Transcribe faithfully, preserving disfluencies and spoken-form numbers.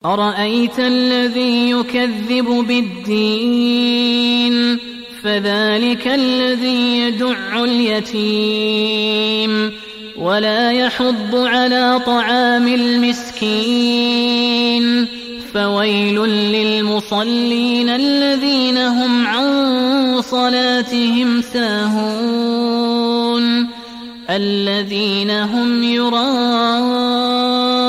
أرأيت الذي يكذب بالدين فذلك الذي يدع اليتيم ولا يحض على طعام المسكين فويل للمصلين الذين هم عن صلاتهم ساهون الذين هم يراءون